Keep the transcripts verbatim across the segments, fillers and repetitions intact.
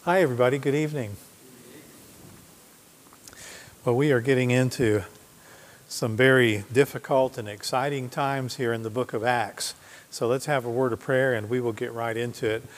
Hi, everybody. Good evening. Well, we are getting into some very difficult and exciting times here in the book of Acts. So let's have a word of prayer and we will get right into it.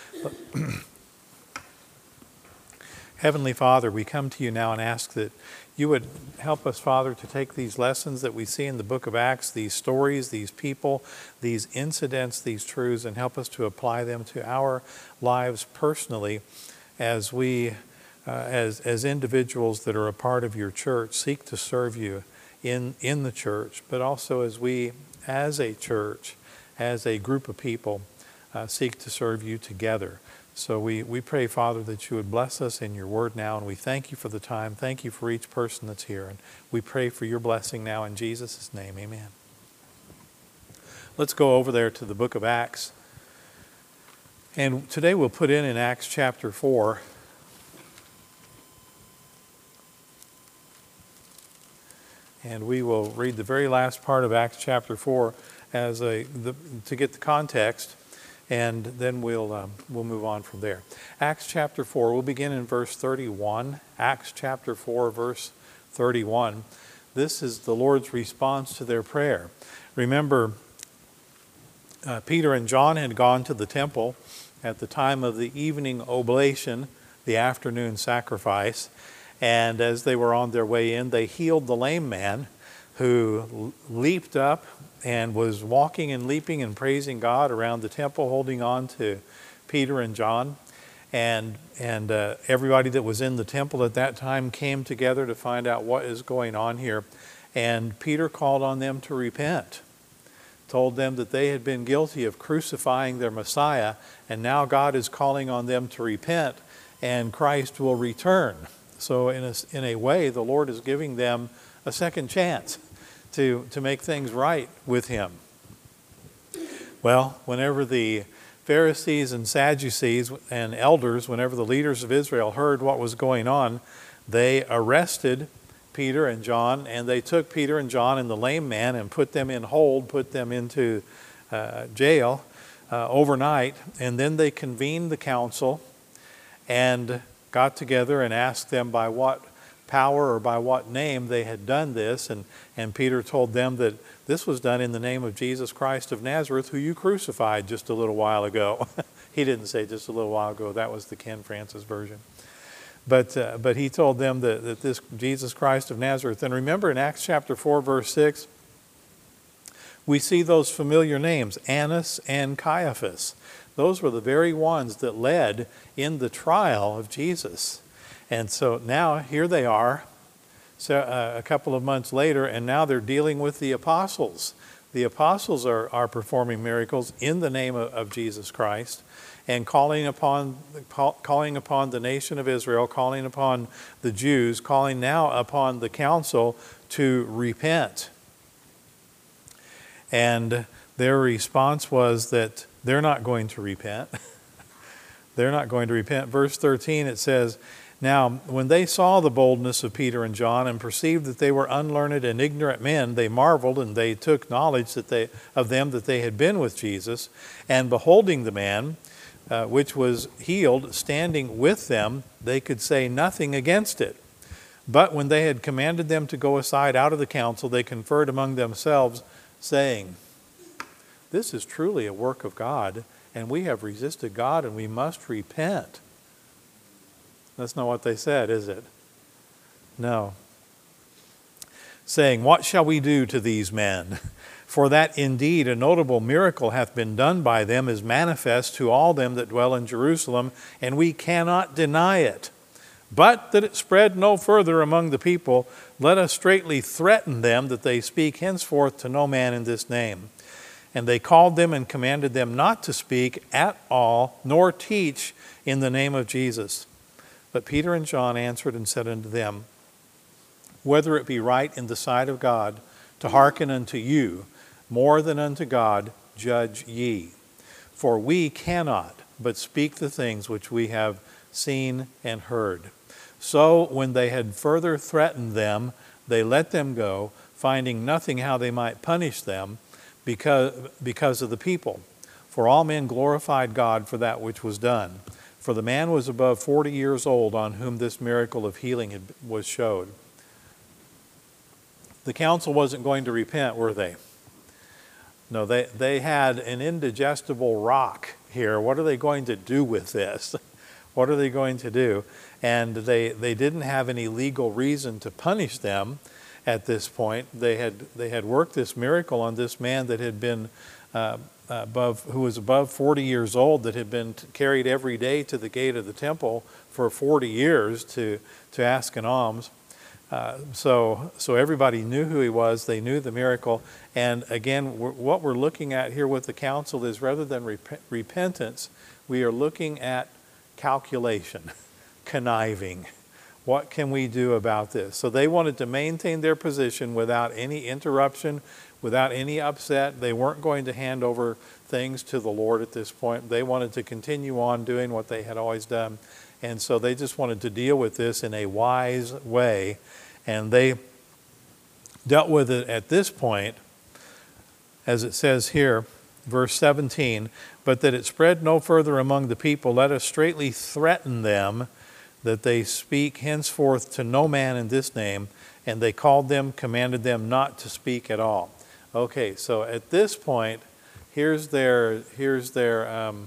Heavenly Father, we come to you now and ask that you would help us, Father, to take these lessons that we see in the book of Acts, these stories, these people, these incidents, these truths, and help us to apply them to our lives personally as we, uh, as as individuals that are a part of your church, seek to serve you in, in the church, but also as we, as a church, as a group of people, uh, seek to serve you together. So we, we pray, Father, that you would bless us in your word now, and we thank you for the time. Thank you for each person that's here, and we pray for your blessing now in Jesus' name. Amen. Let's go over there to the book of Acts. And today we'll put in in Acts chapter four. And we will read the very last part of Acts chapter four as a the, to get the context, and then we'll um, we'll move on from there. Acts chapter four, we'll begin in verse thirty-one. Acts chapter four, verse thirty-one. This is the Lord's response to their prayer. Remember, uh, Peter and John had gone to the temple at the time of the evening oblation, the afternoon sacrifice. And as they were on their way in, they healed the lame man who leaped up and was walking and leaping and praising God around the temple, holding on to Peter and John. And and uh, everybody that was in the temple at that time came together to find out what is going on here. And Peter called on them to repent, told them that they had been guilty of crucifying their Messiah, and now God is calling on them to repent, and Christ will return. So in a, in a way, the Lord is giving them a second chance to, to make things right with him. Well, whenever the Pharisees and Sadducees and elders, whenever the leaders of Israel heard what was going on, they arrested Peter and John, and they took Peter and John and the lame man and put them in hold, put them into uh, jail uh, overnight, and then they convened the council and got together and asked them by what power or by what name they had done this. And, and Peter told them that this was done in the name of Jesus Christ of Nazareth, who you crucified just a little while ago. He didn't say just a little while ago. That was the Ken Francis version. But uh, but he told them that, that this Jesus Christ of Nazareth. And remember in Acts chapter four, verse six, we see those familiar names, Annas and Caiaphas. Those were the very ones that led in the trial of Jesus. And so now here they are, so, uh, a couple of months later, and now they're dealing with the apostles. The apostles are, are performing miracles in the name of, of Jesus Christ and calling upon, calling upon the nation of Israel, calling upon the Jews, calling now upon the council to repent. And their response was that they're not going to repent. They're not going to repent. Verse thirteen, it says, "Now, when they saw the boldness of Peter and John and perceived that they were unlearned and ignorant men, they marveled, and they took knowledge that they of them that they had been with Jesus. And beholding the man, uh, which was healed, standing with them, they could say nothing against it. But when they had commanded them to go aside out of the council, they conferred among themselves, saying, 'This is truly a work of God, and we have resisted God, and we must repent.'" That's not what they said, is it? No. "Saying, 'What shall we do to these men? For that indeed a notable miracle hath been done by them is manifest to all them that dwell in Jerusalem, and we cannot deny it. But that it spread no further among the people, let us straitly threaten them that they speak henceforth to no man in this name.' And they called them and commanded them not to speak at all, nor teach in the name of Jesus. But Peter and John answered and said unto them, 'Whether it be right in the sight of God to hearken unto you more than unto God, judge ye. For we cannot but speak the things which we have seen and heard.' So when they had further threatened them, they let them go, finding nothing how they might punish them, because, because of the people. For all men glorified God for that which was done. For the man was above forty years old on whom this miracle of healing had, was showed. The council wasn't going to repent, were they? No, they, they had an indigestible rock here. What are they going to do with this? What are they going to do? And they, they didn't have any legal reason to punish them at this point. They had, they had worked this miracle on this man that had been uh, above, who was above forty years old, that had been carried every day to the gate of the temple for forty years to, to ask an alms. Uh, so, so everybody knew who he was. They knew the miracle. And again, we're, what we're looking at here with the council is, rather than rep- repentance, we are looking at calculation, conniving. What can we do about this? So they wanted to maintain their position without any interruption, without any upset. They weren't going to hand over things to the Lord at this point. They wanted to continue on doing what they had always done. And so they just wanted to deal with this in a wise way. And they dealt with it at this point, as it says here, verse seventeen, but that it spread no further among the people, let us straitly threaten them that they speak henceforth to no man in this name. And they called them, commanded them not to speak at all. Okay, so at this point, here's their, here's their, um,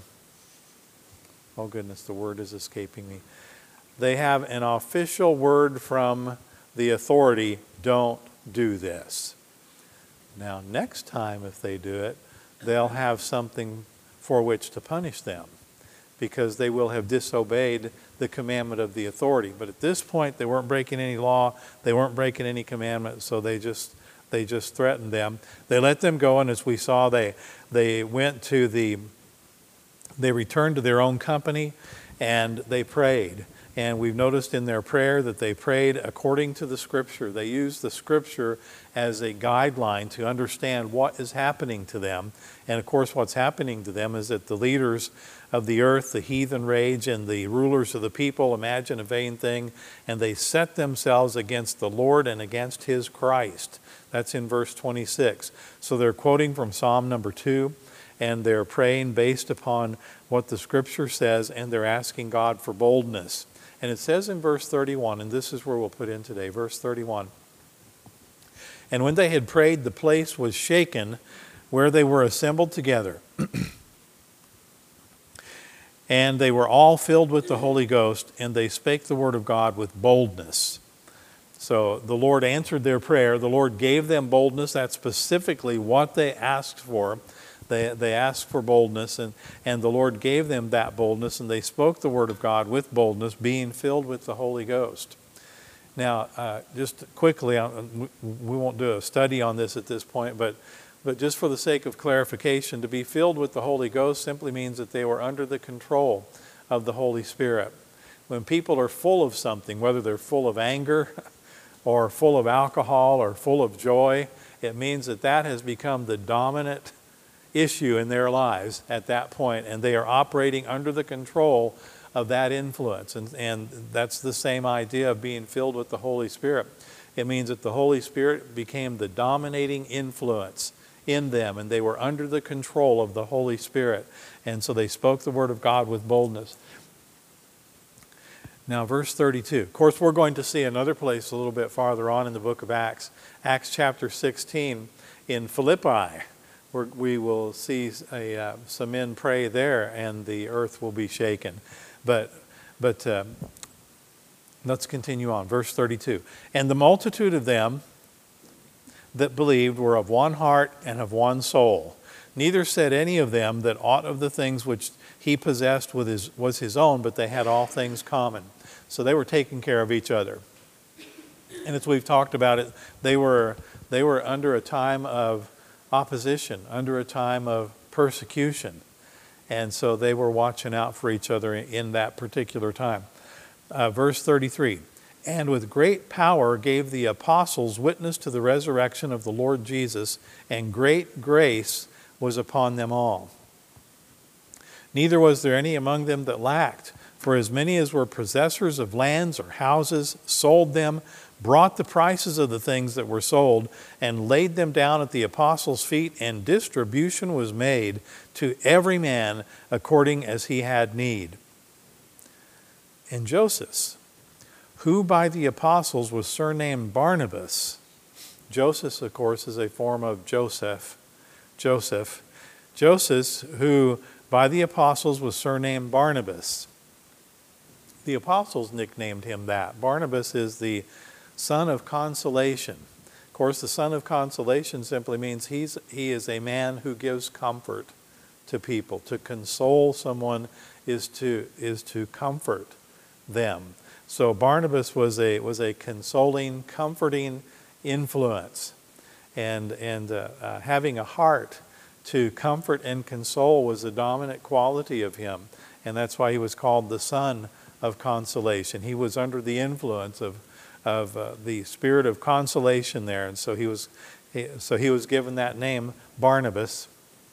oh goodness, the word is escaping me. They have an official word from the authority, don't do this. Now, next time if they do it, they'll have something for which to punish them, because they will have disobeyed the commandment of the authority. But at this point, they weren't breaking any law, they weren't breaking any commandment, so they just they just threatened them. They let them go, and as we saw, they they went to the they returned to their own company, and they prayed. And we've noticed in their prayer that they prayed according to the Scripture. They used the Scripture as a guideline to understand what is happening to them. And of course, what's happening to them is that the leaders of the earth, the heathen rage, and the rulers of the people imagine a vain thing, and they set themselves against the Lord and against His Christ. That's in verse twenty-six. So they're quoting from Psalm number two, and they're praying based upon what the Scripture says, and they're asking God for boldness. And it says in verse thirty-one, and this is where we'll put in today, verse thirty-one. And when they had prayed, the place was shaken where they were assembled together. And they were all filled with the Holy Ghost, and they spake the word of God with boldness. So the Lord answered their prayer. The Lord gave them boldness. That's specifically what they asked for. They, they asked for boldness, and, and the Lord gave them that boldness, and they spoke the word of God with boldness, being filled with the Holy Ghost. Now, uh, just quickly, we won't do a study on this at this point, but, but just for the sake of clarification, to be filled with the Holy Ghost simply means that they were under the control of the Holy Spirit. When people are full of something, whether they're full of anger or full of alcohol or full of joy, it means that that has become the dominant issue in their lives at that point, and they are operating under the control of that influence. And, and that's the same idea of being filled with the Holy Spirit. It means that the Holy Spirit became the dominating influence in them, and they were under the control of the Holy Spirit. And so they spoke the word of God with boldness. Now, verse thirty-two. Of course, we're going to see another place a little bit farther on in the book of Acts. Acts chapter sixteen in Philippi. We're, we will see a, uh, some men pray there, and the earth will be shaken. But, but uh, let's continue on. Verse thirty-two. And the multitude of them that believed were of one heart and of one soul. Neither said any of them that aught of the things which he possessed with his, was his own, but they had all things common. So they were taking care of each other. And as we've talked about it, they were they were under a time of opposition, under a time of persecution. And so they were watching out for each other in that particular time. Uh, verse thirty-three, and with great power gave the apostles witness to the resurrection of the Lord Jesus, and great grace was upon them all. Neither was there any among them that lacked, for as many as were possessors of lands or houses sold them, brought the prices of the things that were sold, and laid them down at the apostles' feet, and distribution was made to every man according as he had need. and Joseph, who by the apostles was surnamed Barnabas. Joseph, of course, is a form of Joseph. Joseph. Joseph, who by the apostles was surnamed Barnabas. The apostles nicknamed him that. Barnabas is the son of consolation. Of course, the son of consolation simply means he's, he is a man who gives comfort to people. To console someone is to, is to comfort them. So Barnabas was a, was a consoling, comforting influence. And, and uh, uh, having a heart to comfort and console was the dominant quality of him. And that's why he was called the son of consolation. He was under the influence of, of uh, the spirit of consolation there. And so he was, he, so he was given that name, Barnabas.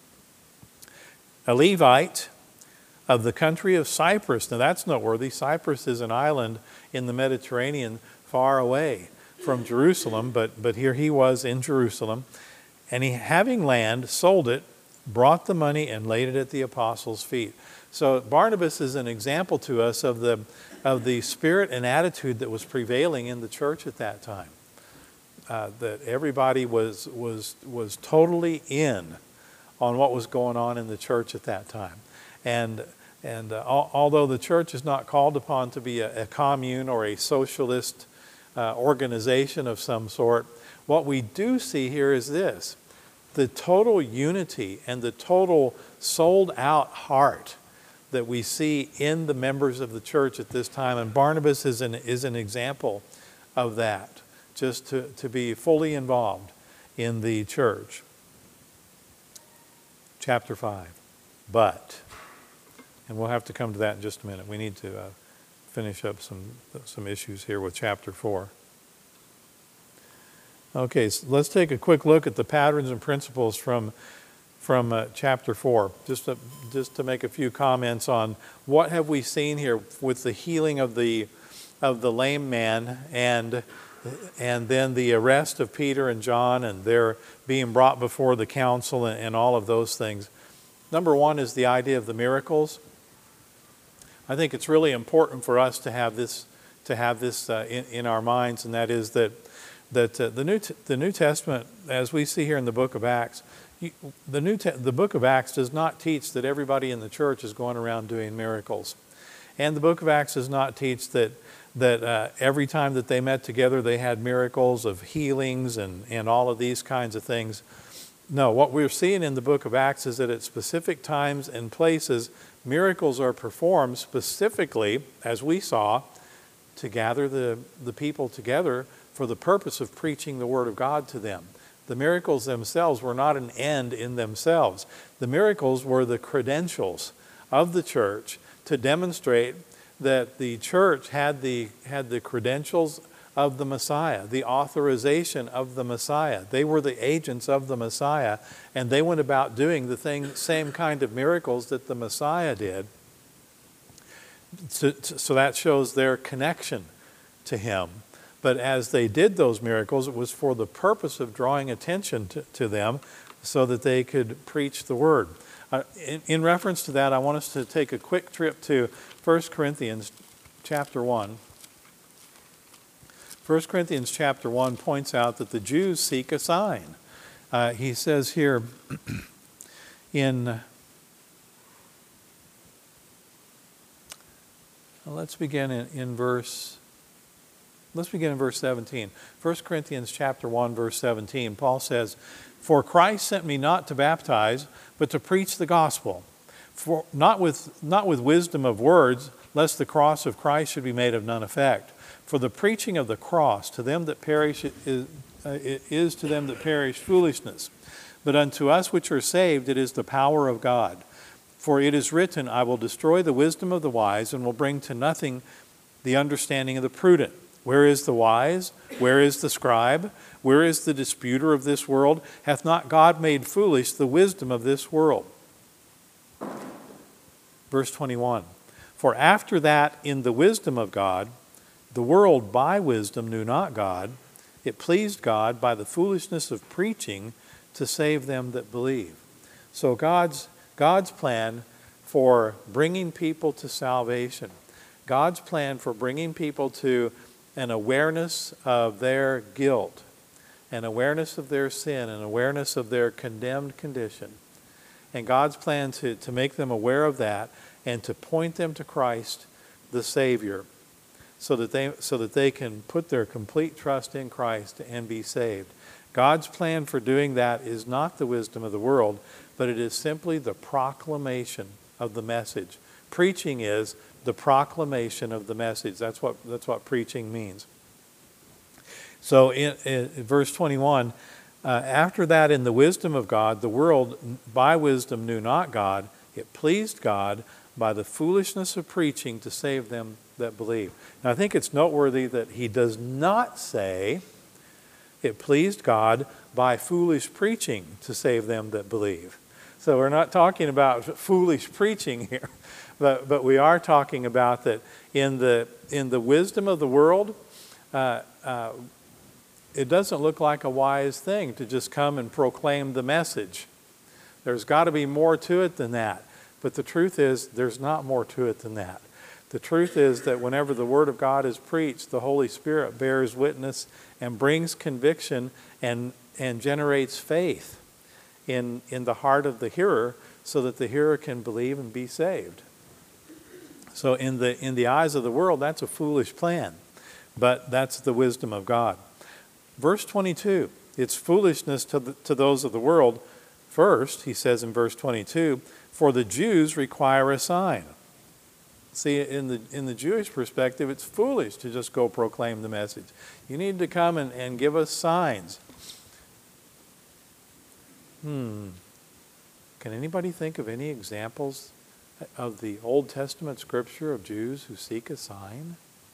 A Levite of the country of Cyprus. Now that's noteworthy. Cyprus is an island in the Mediterranean far away from Jerusalem, but, but here he was in Jerusalem. And he, having land, sold it, brought the money, and laid it at the apostles' feet. So Barnabas is an example to us of the, of the spirit and attitude that was prevailing in the church at that time. Uh, that everybody was, was, was totally in on what was going on in the church at that time. And, and uh, al- although the church is not called upon to be a, a commune or a socialist uh, organization of some sort, what we do see here is this: the total unity and the total sold out heart that we see in the members of the church at this time. And Barnabas is an, is an example of that, just to, to be fully involved in the church. Chapter five, but, and we'll have to come to that in just a minute. We need to uh, finish up some, some issues here with chapter four. Okay, so let's take a quick look at the patterns and principles from, from uh, chapter four, just to, just to make a few comments on what have we seen here with the healing of the, of the lame man, and, and then the arrest of Peter and John and their being brought before the council and, and all of those things. Number one is the idea of the miracles. I think it's really important for us to have this, to have this uh, in, in our minds, and that is that that uh, the New T- the New Testament, as we see here in the book of Acts, you, the New Te- the book of Acts does not teach that everybody in the church is going around doing miracles, and the book of Acts does not teach that that uh, every time that they met together they had miracles of healings and and all of these kinds of things. No, what we're seeing in the book of Acts is that at specific times and places, miracles are performed specifically, as we saw, to gather the, the people together for the purpose of preaching the Word of God to them. The miracles themselves were not an end in themselves. The miracles were the credentials of the church to demonstrate that the church had the, had the credentials of the Messiah, the authorization of the Messiah. They were the agents of the Messiah, and they went about doing the thing, same kind of miracles that the Messiah did. So, so that shows their connection to Him. But as they did those miracles, it was for the purpose of drawing attention to, to them so that they could preach the Word. Uh, in, in reference to that, I want us to take a quick trip to First Corinthians chapter one. First Corinthians chapter one points out that the Jews seek a sign. Uh, he says here in, let's begin in, in verse, let's begin in verse seventeen. First Corinthians chapter one, verse seventeen, Paul says, "For Christ sent me not to baptize, but to preach the gospel, for not with, not with wisdom of words, lest the cross of Christ should be made of none effect. For the preaching of the cross to them that perish is, uh, is to them that perish foolishness. But unto us which are saved it is the power of God. For it is written, I will destroy the wisdom of the wise and will bring to nothing the understanding of the prudent. Where is the wise? Where is the scribe? Where is the disputer of this world? Hath not God made foolish the wisdom of this world?" Verse twenty-one, "For after that in the wisdom of God, the world by wisdom knew not God. It pleased God by the foolishness of preaching to save them that believe." So God's, God's plan for bringing people to salvation, God's plan for bringing people to an awareness of their guilt, an awareness of their sin, an awareness of their condemned condition. And God's plan to, to make them aware of that and to point them to Christ, the Savior, so that they so that they can put their complete trust in Christ and be saved. God's plan for doing that is not the wisdom of the world, but it is simply the proclamation of the message. Preaching is the proclamation of the message. That's what that's what preaching means. So in, in verse twenty-one, uh, after that, in the wisdom of God, the world by wisdom knew not God. It pleased God by the foolishness of preaching to save them that believe. Now I think it's noteworthy that he does not say it pleased God by foolish preaching to save them that believe. So we're not talking about foolish preaching here, but but we are talking about that in the in the wisdom of the world, uh, uh, it doesn't look like a wise thing to just come and proclaim the message. There's got to be more to it than that. But the truth is, there's not more to it than that. The truth is that whenever the Word of God is preached, the Holy Spirit bears witness and brings conviction and, and generates faith in, in the heart of the hearer so that the hearer can believe and be saved. So in the, in the eyes of the world, that's a foolish plan, but that's the wisdom of God. Verse twenty-two, it's foolishness to, the, to those of the world. First, he says in verse twenty-two, for the Jews require a sign. See, in the in the Jewish perspective, it's foolish to just go proclaim the message. You need to come and, and give us signs. Hmm. Can anybody think of any examples of the Old Testament scripture of Jews who seek a sign?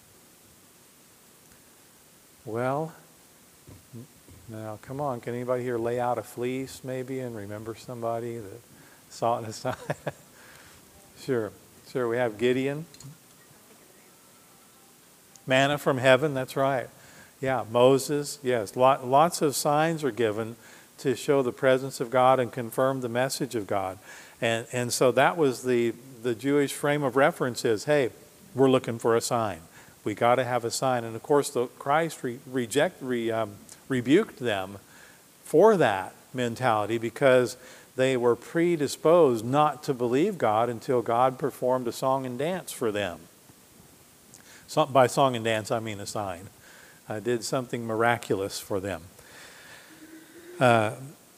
Well, now come on. Can anybody here lay out a fleece maybe and remember somebody that saw it in a sign? Sure. Sure, we have Gideon. Manna from heaven, that's right. Yeah, Moses, yes. Lot, lots of signs are given to show the presence of God and confirm the message of God. And and so that was the, the Jewish frame of reference is, hey, we're looking for a sign. We got to have a sign. And of course, the, Christ re, reject, re, um, rebuked them for that mentality because they were predisposed not to believe God until God performed a song and dance for them. So, by song and dance, I mean a sign. Uh, did something miraculous for them. Uh,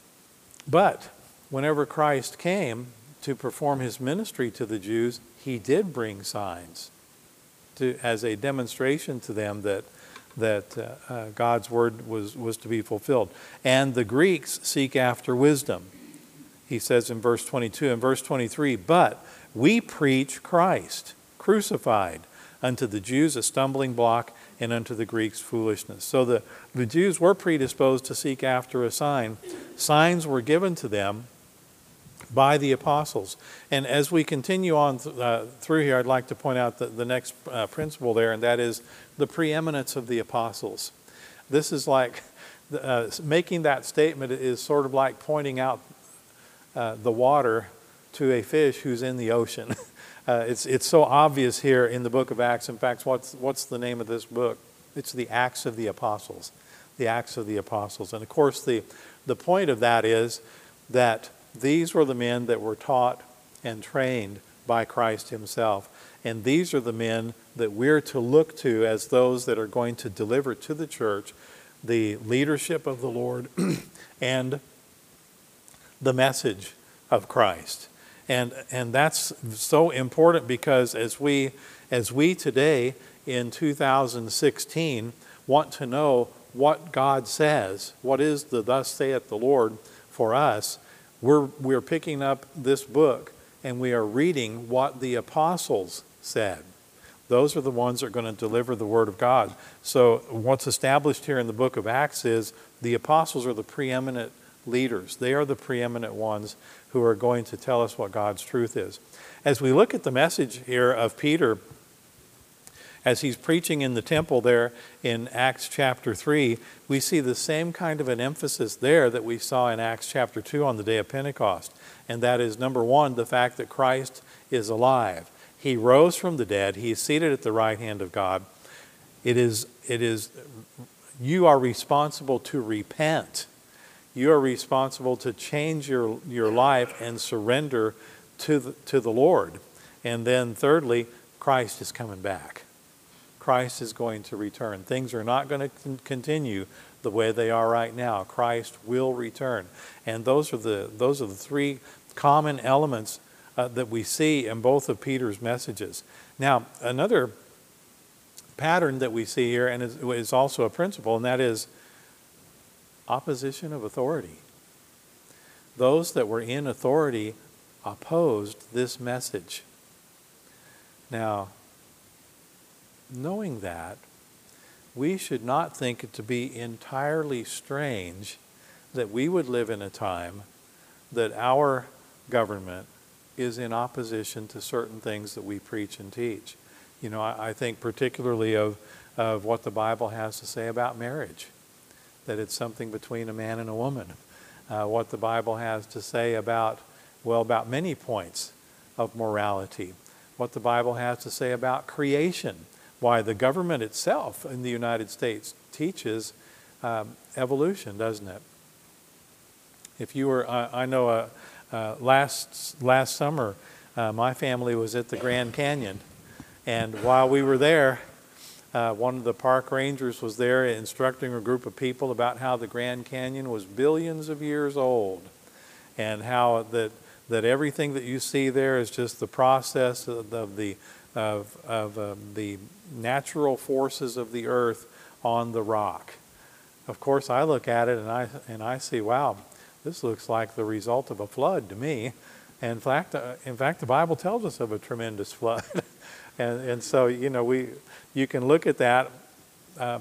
but whenever Christ came to perform his ministry to the Jews, he did bring signs to, as a demonstration to them that that uh, uh, God's word was, was to be fulfilled. And the Greeks seek after wisdom. He says in verse twenty-two and verse twenty-three, but we preach Christ crucified, unto the Jews a stumbling block, and unto the Greeks foolishness. So the, the Jews were predisposed to seek after a sign. Signs were given to them by the apostles. And as we continue on th- uh, through here, I'd like to point out the, the next uh, principle there, and that is the preeminence of the apostles. This is like, uh, making that statement is sort of like pointing out Uh, the water to a fish who's in the ocean. uh, it's it's so obvious here in the book of Acts. In fact, what's what's the name of this book? It's the Acts of the Apostles. The Acts of the Apostles. And of course, the the point of that is that these were the men that were taught and trained by Christ himself. And these are the men that we're to look to as those that are going to deliver to the church the leadership of the Lord and the message of Christ. And and that's so important because as we as we today in two thousand sixteen want to know what God says, what is the thus saith the Lord for us, we're we're picking up this book and we are reading what the apostles said. Those are the ones that are going to deliver the word of God. So what's established here in the book of Acts is the apostles are the preeminent leaders. They are the preeminent ones who are going to tell us what God's truth is. As we look at the message here of Peter, as he's preaching in the temple there in Acts chapter three, we see the same kind of an emphasis there that we saw in Acts chapter two on the day of Pentecost. And that is, number one, the fact that Christ is alive. He rose from the dead. He is seated at the right hand of God. It is, it is, you are responsible to repent. You are responsible to change your, your life and surrender to the, to the Lord. And then thirdly, Christ is coming back. Christ is going to return. Things are not going to continue the way they are right now. Christ will return. And those are the, those are the three common elements uh, that we see in both of Peter's messages. Now, another pattern that we see here, and is, is also a principle, and that is opposition of authority. Those that were in authority opposed this message. Now, knowing that, we should not think it to be entirely strange that we would live in a time that our government is in opposition to certain things that we preach and teach. You know, I, I think particularly of, of what the Bible has to say about marriage, that it's something between a man and a woman. Uh, what the Bible has to say about, well, about many points of morality. What the Bible has to say about creation. Why the government itself in the United States teaches um, evolution, doesn't it? If you were, uh, I know uh, uh, last, last summer, uh, my family was at the Grand Canyon. And while we were there, uh, one of the park rangers was there instructing a group of people about how the Grand Canyon was billions of years old. And how that, that everything that you see there is just the process of, of the, of, of um, the natural forces of the earth on the rock. Of course, I look at it and I, and I see, wow, this looks like the result of a flood to me. And in fact, uh, in fact, the Bible tells us of a tremendous flood. and, and so, you know, we, you can look at that um,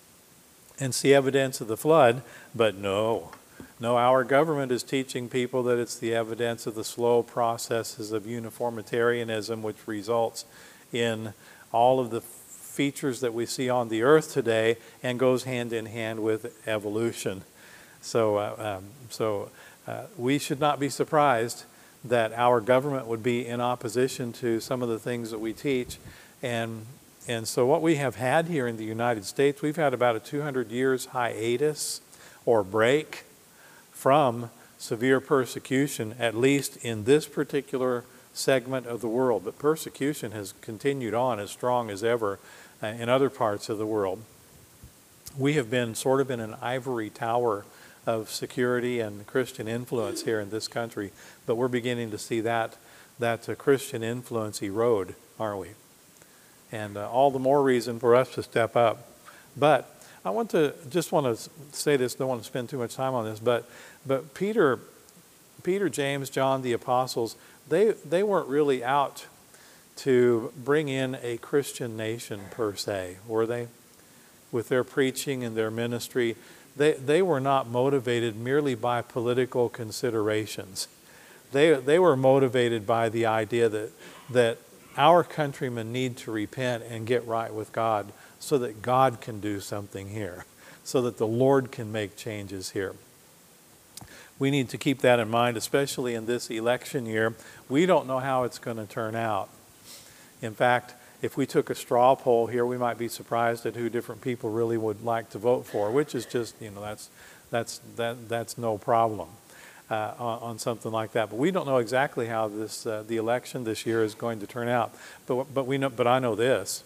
and see evidence of the flood, but no. No, our government is teaching people that it's the evidence of the slow processes of uniformitarianism, which results in all of the features that we see on the earth today and goes hand in hand with evolution. So, uh, um, so uh, we should not be surprised that our government would be in opposition to some of the things that we teach. And, and so what we have had here in the United States, we've had about a two hundred years hiatus or break from severe persecution, at least in this particular segment of the world. But persecution has continued on as strong as ever uh, in other parts of the world. We have been sort of in an ivory tower of security and Christian influence here in this country, but we're beginning to see that, that uh, Christian influence erode, aren't we? And uh, all the more reason for us to step up. But I want to just want to say this, don't want to spend too much time on this, but but Peter, Peter, James, John, the apostles, they they weren't really out to bring in a Christian nation per se, were they? With their preaching and their ministry, they they were not motivated merely by political considerations. They they were motivated by the idea that that our countrymen need to repent and get right with God, so that God can do something here, so that the Lord can make changes here. We need to keep that in mind, especially in this election year. We don't know how it's going to turn out. In fact, if we took a straw poll here, we might be surprised at who different people really would like to vote for, which is just, you know, that's that's that that's no problem uh, on, on something like that. But we don't know exactly how this uh, the election this year is going to turn out. But but we know. But I know this.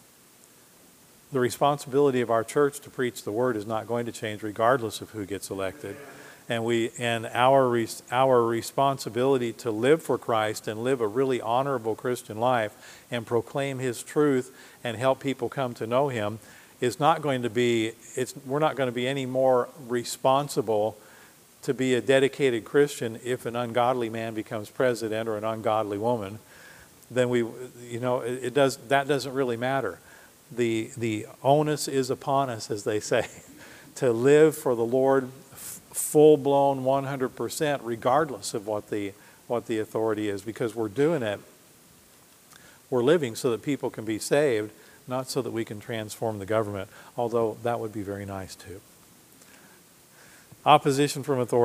The responsibility of our church to preach the word is not going to change regardless of who gets elected. And we and our res, our responsibility to live for Christ and live a really honorable Christian life and proclaim His truth and help people come to know Him is not going to be, it's, we're not going to be any more responsible to be a dedicated Christian if an ungodly man becomes president or an ungodly woman. Then we, you know, it, it does, that doesn't really matter. The, the onus is upon us, as they say, to live for the Lord full-blown one hundred percent regardless of what the, what the authority is, because we're doing it, we're living so that people can be saved, not so that we can transform the government, although that would be very nice too. Opposition from authority.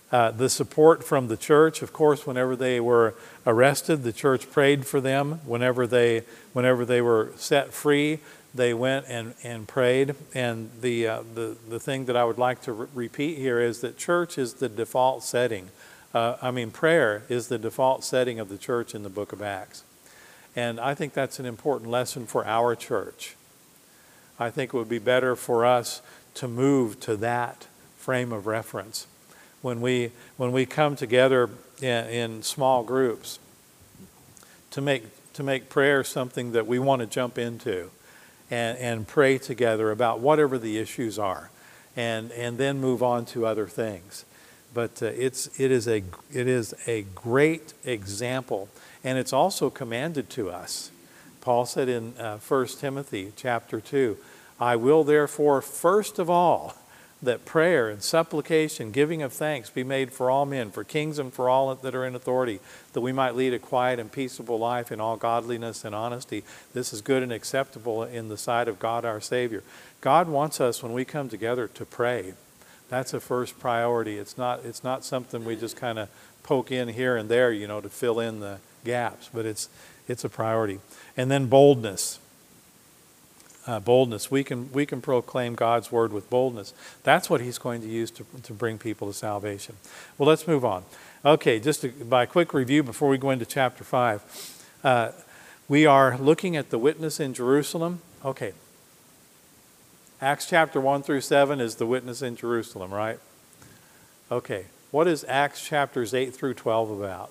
Uh, the support from the church, of course, whenever they were arrested, the church prayed for them. Whenever they, whenever they were set free, they went and, and prayed. And the, uh, the, the thing that I would like to re- repeat here is that church is the default setting. Uh, I mean, prayer is the default setting of the church in the book of Acts. And I think that's an important lesson for our church. I think it would be better for us to move to that frame of reference. When we when we come together in, in small groups to make to make prayer something that we want to jump into and, and pray together about whatever the issues are, and and then move on to other things. But uh, it's it is a it is a great example, and it's also commanded to us. Paul said in uh, First Timothy chapter two, "I will therefore first of all that prayer and supplication, giving of thanks be made for all men, for kings and for all that are in authority, that we might lead a quiet and peaceable life in all godliness and honesty. This is good and acceptable in the sight of God our Savior." God wants us, when we come together, to pray. That's a first priority. It's not, it's not something we just kind of poke in here and there, you know, to fill in the gaps, but it's, it's a priority. And then boldness. Uh, boldness. We can we can proclaim God's word with boldness. That's what he's going to use to, to bring people to salvation. Well, let's move on. Okay, just to, by a quick review before we go into chapter five. Uh, we are looking at the witness in Jerusalem. Okay. Acts chapter one through seven is the witness in Jerusalem, right? Okay. What is Acts chapters eight through twelve about?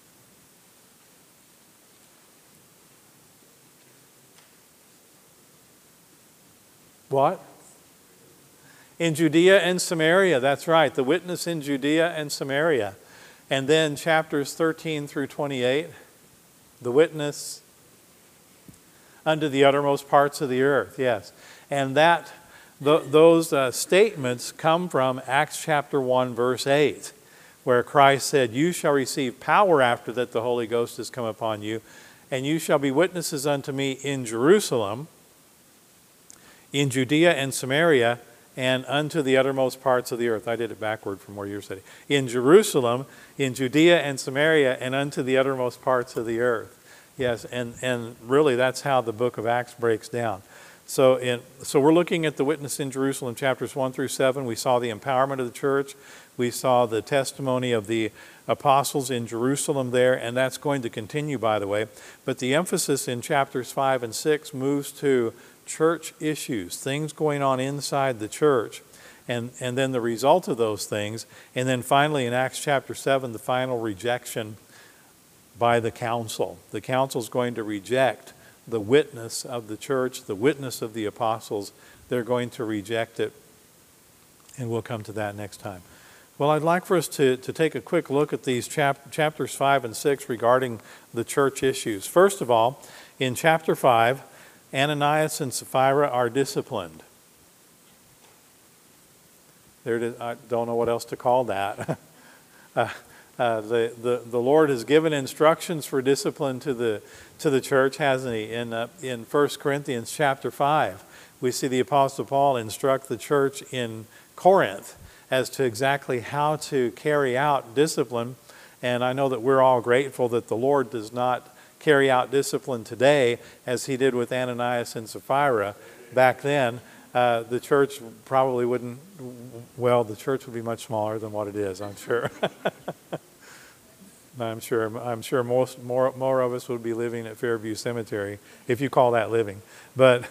What? In Judea and Samaria, that's right. The witness in Judea and Samaria. And then chapters thirteen through twenty-eight, the witness unto the uttermost parts of the earth, yes. And that th- those uh, statements come from Acts chapter one, verse eight, where Christ said, "You shall receive power after that the Holy Ghost has come upon you, and you shall be witnesses unto me in Jerusalem, in Judea and Samaria, and unto the uttermost parts of the earth." I did it backward from where you're sitting. In Jerusalem, in Judea and Samaria, and unto the uttermost parts of the earth. Yes, and, and really that's how the book of Acts breaks down. So in so we're looking at the witness in Jerusalem, chapters one through seven. We saw the empowerment of the church. We saw the testimony of the apostles in Jerusalem there, and that's going to continue, by the way. But the emphasis in chapters five and six moves to church issues, things going on inside the church, and, and then the result of those things. And then finally in Acts chapter seven, the final rejection by the council. The council is going to reject the witness of the church, the witness of the apostles. They're going to reject it, and we'll come to that next time. Well, I'd like for us to, to take a quick look at these chap- chapters five and six regarding the church issues. First of all, in chapter five, Ananias and Sapphira are disciplined. They're, I don't know what else to call that. uh, uh, the, the, the Lord has given instructions for discipline to the, to the church, hasn't he? In, uh, in First Corinthians chapter five, we see the Apostle Paul instruct the church in Corinth as to exactly how to carry out discipline. And I know that we're all grateful that the Lord does not carry out discipline today as he did with Ananias and Sapphira back then. Uh, the church probably wouldn't, well, the church would be much smaller than what it is, I'm sure. I'm sure I'm sure most more more of us would be living at Fairview Cemetery, if you call that living. But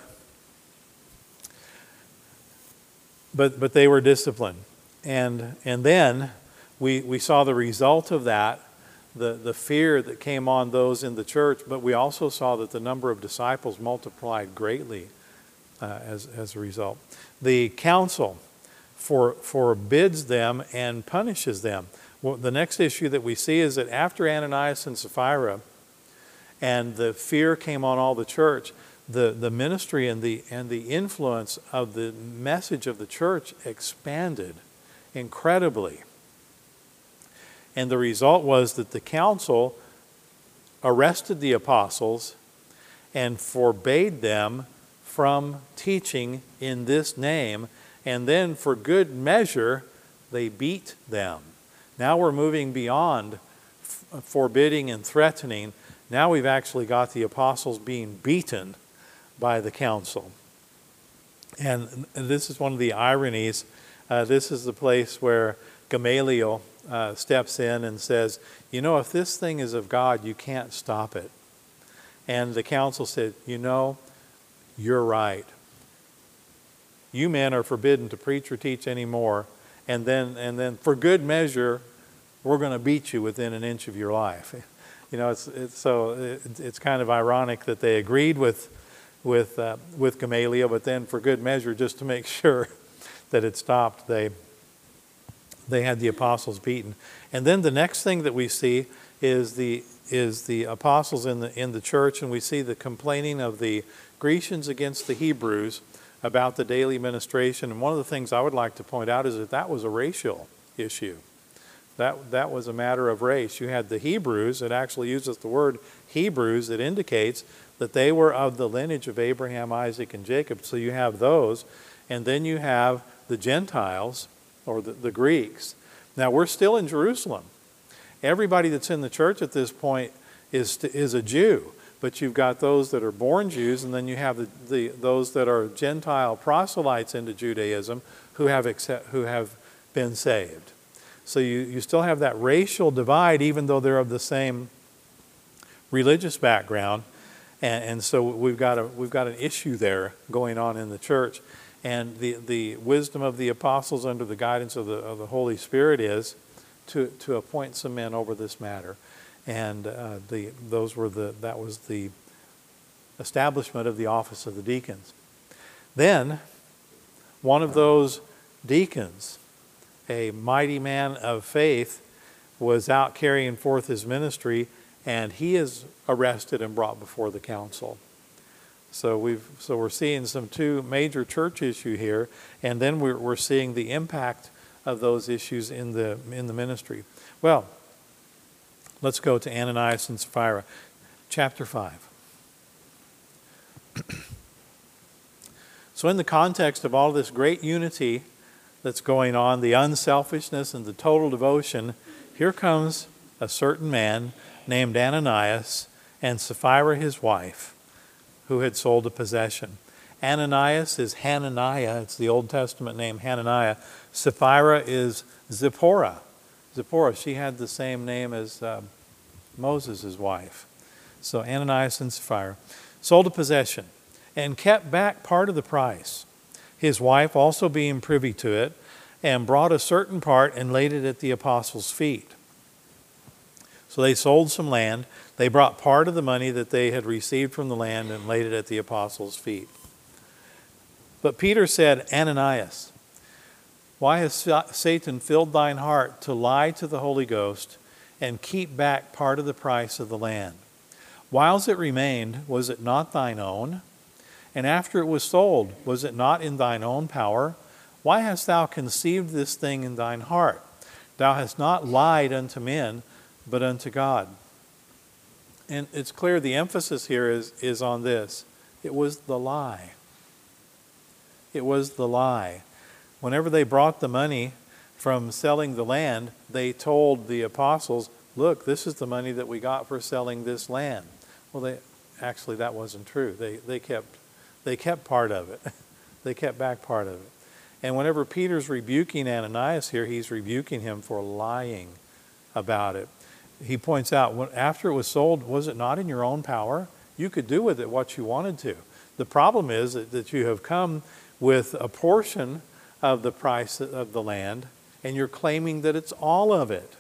but but they were disciplined. And and then we we saw the result of that, the, the fear that came on those in the church, but we also saw that the number of disciples multiplied greatly uh, as, as a result. The council for, forbids them and punishes them. Well, the next issue that we see is that after Ananias and Sapphira and the fear came on all the church, the, the ministry and the, and the influence of the message of the church expanded incredibly. And the result was that the council arrested the apostles and forbade them from teaching in this name. And then for good measure, they beat them. Now we're moving beyond f- forbidding and threatening. Now we've actually got the apostles being beaten by the council. And this is one of the ironies. Uh, this is the place where Gamaliel uh, steps in and says, you know, if this thing is of God, you can't stop it. And the council said, you know, you're right. You men are forbidden to preach or teach anymore. And then, and then for good measure, we're going to beat you within an inch of your life. You know, it's, it's so it, it's kind of ironic that they agreed with with uh, with Gamaliel, but then for good measure, just to make sure that it stopped, they they had the apostles beaten. And then the next thing that we see is the is the apostles in the in the church, and we see the complaining of the Grecians against the Hebrews about the daily ministration. And one of the things I would like to point out is that that was a racial issue. That that was a matter of race. You had the Hebrews. It actually uses the word Hebrews. It indicates that they were of the lineage of Abraham, Isaac, and Jacob. So you have those. And then you have the Gentiles, or the, the Greeks. Now, we're still in Jerusalem. Everybody that's in the church at this point is is a Jew. But you've got those that are born Jews, and then you have the, the those that are Gentile proselytes into Judaism who have accept, who have been saved. So you, you still have that racial divide, even though they're of the same religious background. And, and so we've got a we've got an issue there going on in the church. And the, the wisdom of the apostles under the guidance of the of the Holy Spirit is to, to appoint some men over this matter. And uh, the those were the that was the establishment of the office of the deacons. Then one of those deacons, a mighty man of faith, was out carrying forth his ministry, and he is arrested and brought before the council. So we've so we're seeing some two major church issue here, and then we're we're seeing the impact of those issues in the in the ministry. Well, let's go to Ananias and Sapphira, chapter five. So in the context of all this great unity that's going on, the unselfishness and the total devotion, here comes a certain man named Ananias and Sapphira his wife, who had sold a possession. Ananias is Hananiah. It's the Old Testament name Hananiah. Sapphira is Zipporah. Zipporah, she had the same name as uh, Moses' wife. So Ananias and Sapphira sold a possession and kept back part of the price. His wife also being privy to it, and brought a certain part and laid it at the apostles' feet. So they sold some land. They brought part of the money that they had received from the land and laid it at the apostles' feet. But Peter said, Ananias, why has Satan filled thine heart to lie to the Holy Ghost and keep back part of the price of the land? Whiles it remained, was it not thine own? And after it was sold, was it not in thine own power? Why hast thou conceived this thing in thine heart? Thou hast not lied unto men, but unto God. And it's clear the emphasis here is, is on this. It was the lie. It was the lie. Whenever they brought the money from selling the land, they told the apostles, look, this is the money that we got for selling this land. Well, they actually, that wasn't true. They, they kept They kept part of it. They kept back part of it. And whenever Peter's rebuking Ananias here, he's rebuking him for lying about it. He points out, after it was sold, was it not in your own power? You could do with it what you wanted to. The problem is that, that you have come with a portion of the price of the land, and you're claiming that it's all of it.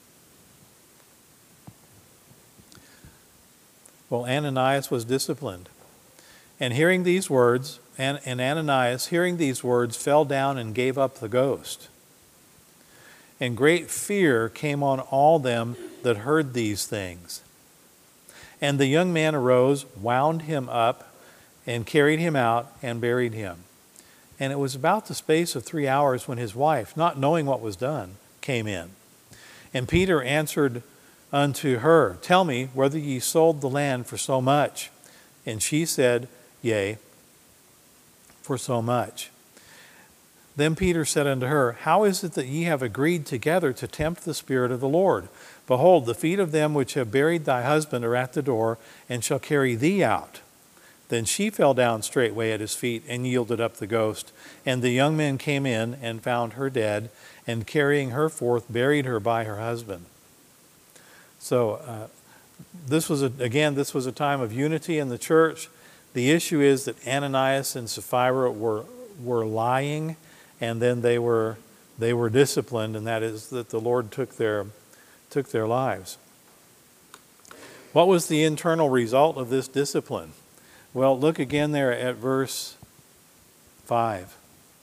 Well, Ananias was disciplined. And hearing these words, and, and Ananias, hearing these words, fell down and gave up the ghost. And great fear came on all them that heard these things. And the young man arose, wound him up, and carried him out, and buried him. And it was about the space of three hours when his wife, not knowing what was done, came in. And Peter answered unto her, tell me whether ye sold the land for so much. And she said, yea, for so much. Then Peter said unto her, How is it that ye have agreed together to tempt the Spirit of the Lord? Behold, the feet of them which have buried thy husband are at the door, and shall carry thee out. Then she fell down straightway at his feet, and yielded up the ghost. And the young men came in, and found her dead, and carrying her forth, buried her by her husband. So, uh, this was, a, again, this was a time of unity in the church. The issue is that Ananias and Sapphira were were lying, and then they were they were disciplined, and that is that the Lord took their took their lives. What was the internal result of this discipline? Well, look again there at verse five.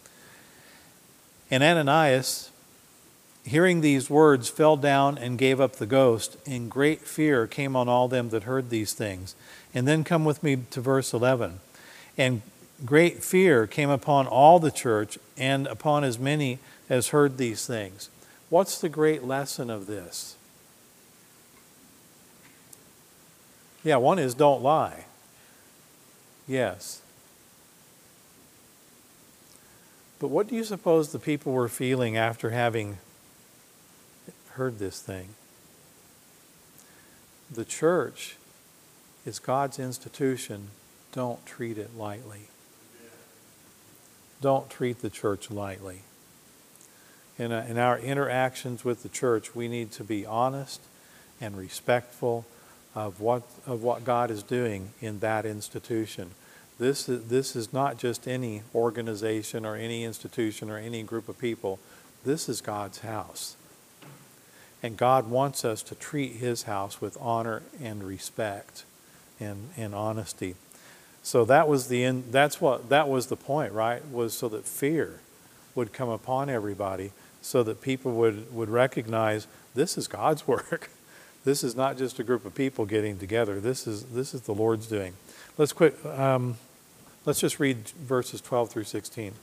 And Ananias, hearing these words, fell down and gave up the ghost, and great fear came on all them that heard these things. And then come with me to verse eleven. And great fear came upon all the church and upon as many as heard these things. What's the great lesson of this? Yeah, one is don't lie. Yes. But what do you suppose the people were feeling after having heard this thing? The church is God's institution. Don't treat it lightly. Don't treat the church lightly. In, a, in our interactions with the church, we need to be honest and respectful of what of what God is doing in that institution. This is, this is not just any organization or any institution or any group of people. This is God's house. And God wants us to treat His house with honor and respect and, and honesty. So that was the end, that's what that was the point, right? Was so that fear would come upon everybody, so that people would, would recognize this is God's work. This is not just a group of people getting together. This is this is the Lord's doing. Let's quit. Um, let's just read verses twelve through sixteen.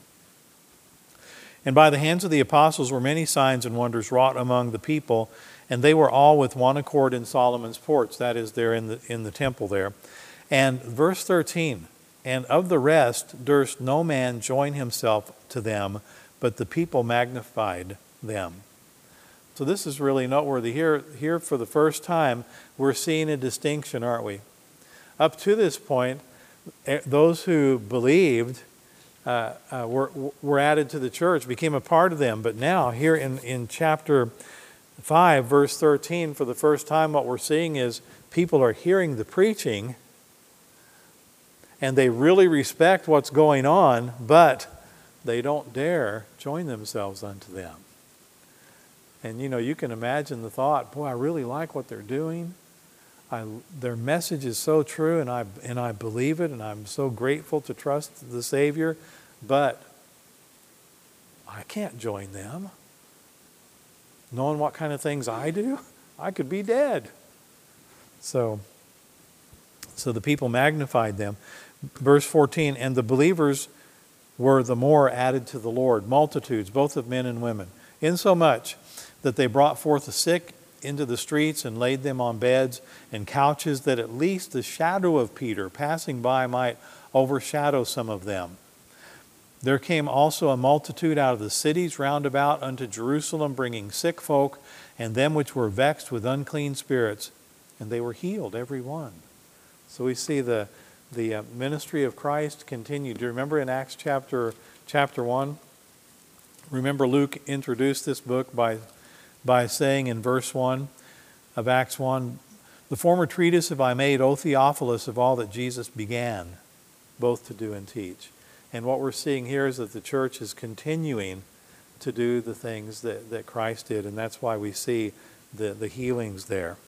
And by the hands of the apostles were many signs and wonders wrought among the people, and they were all with one accord in Solomon's porch. That is, there in the in the temple there. And verse thirteen, and of the rest durst no man join himself to them, but the people magnified them. So this is really noteworthy. Here, here for the first time, we're seeing a distinction, aren't we? Up to this point, those who believed uh, uh, were, were added to the church, became a part of them. But now, here in, in chapter five, verse thirteen, for the first time, what we're seeing is people are hearing the preaching, and they really respect what's going on, but they don't dare join themselves unto them. And, you know, you can imagine the thought, boy, I really like what they're doing. I, their message is so true, and I, and I believe it, and I'm so grateful to trust the Savior, but I can't join them. Knowing what kind of things I do, I could be dead. So, so the people magnified them. Verse fourteen, and the believers were the more added to the Lord, multitudes, both of men and women, insomuch that they brought forth the sick into the streets and laid them on beds and couches, that at least the shadow of Peter passing by might overshadow some of them. There came also a multitude out of the cities round about unto Jerusalem, bringing sick folk and them which were vexed with unclean spirits, and they were healed, every one. So we see the The uh, ministry of Christ continued. Do you remember in Acts chapter chapter one? Remember Luke introduced this book by by saying in verse one of Acts one, the former treatise have I made, O Theophilus, of all that Jesus began, both to do and teach. And what we're seeing here is that the church is continuing to do the things that, that Christ did, and that's why we see the, the healings there.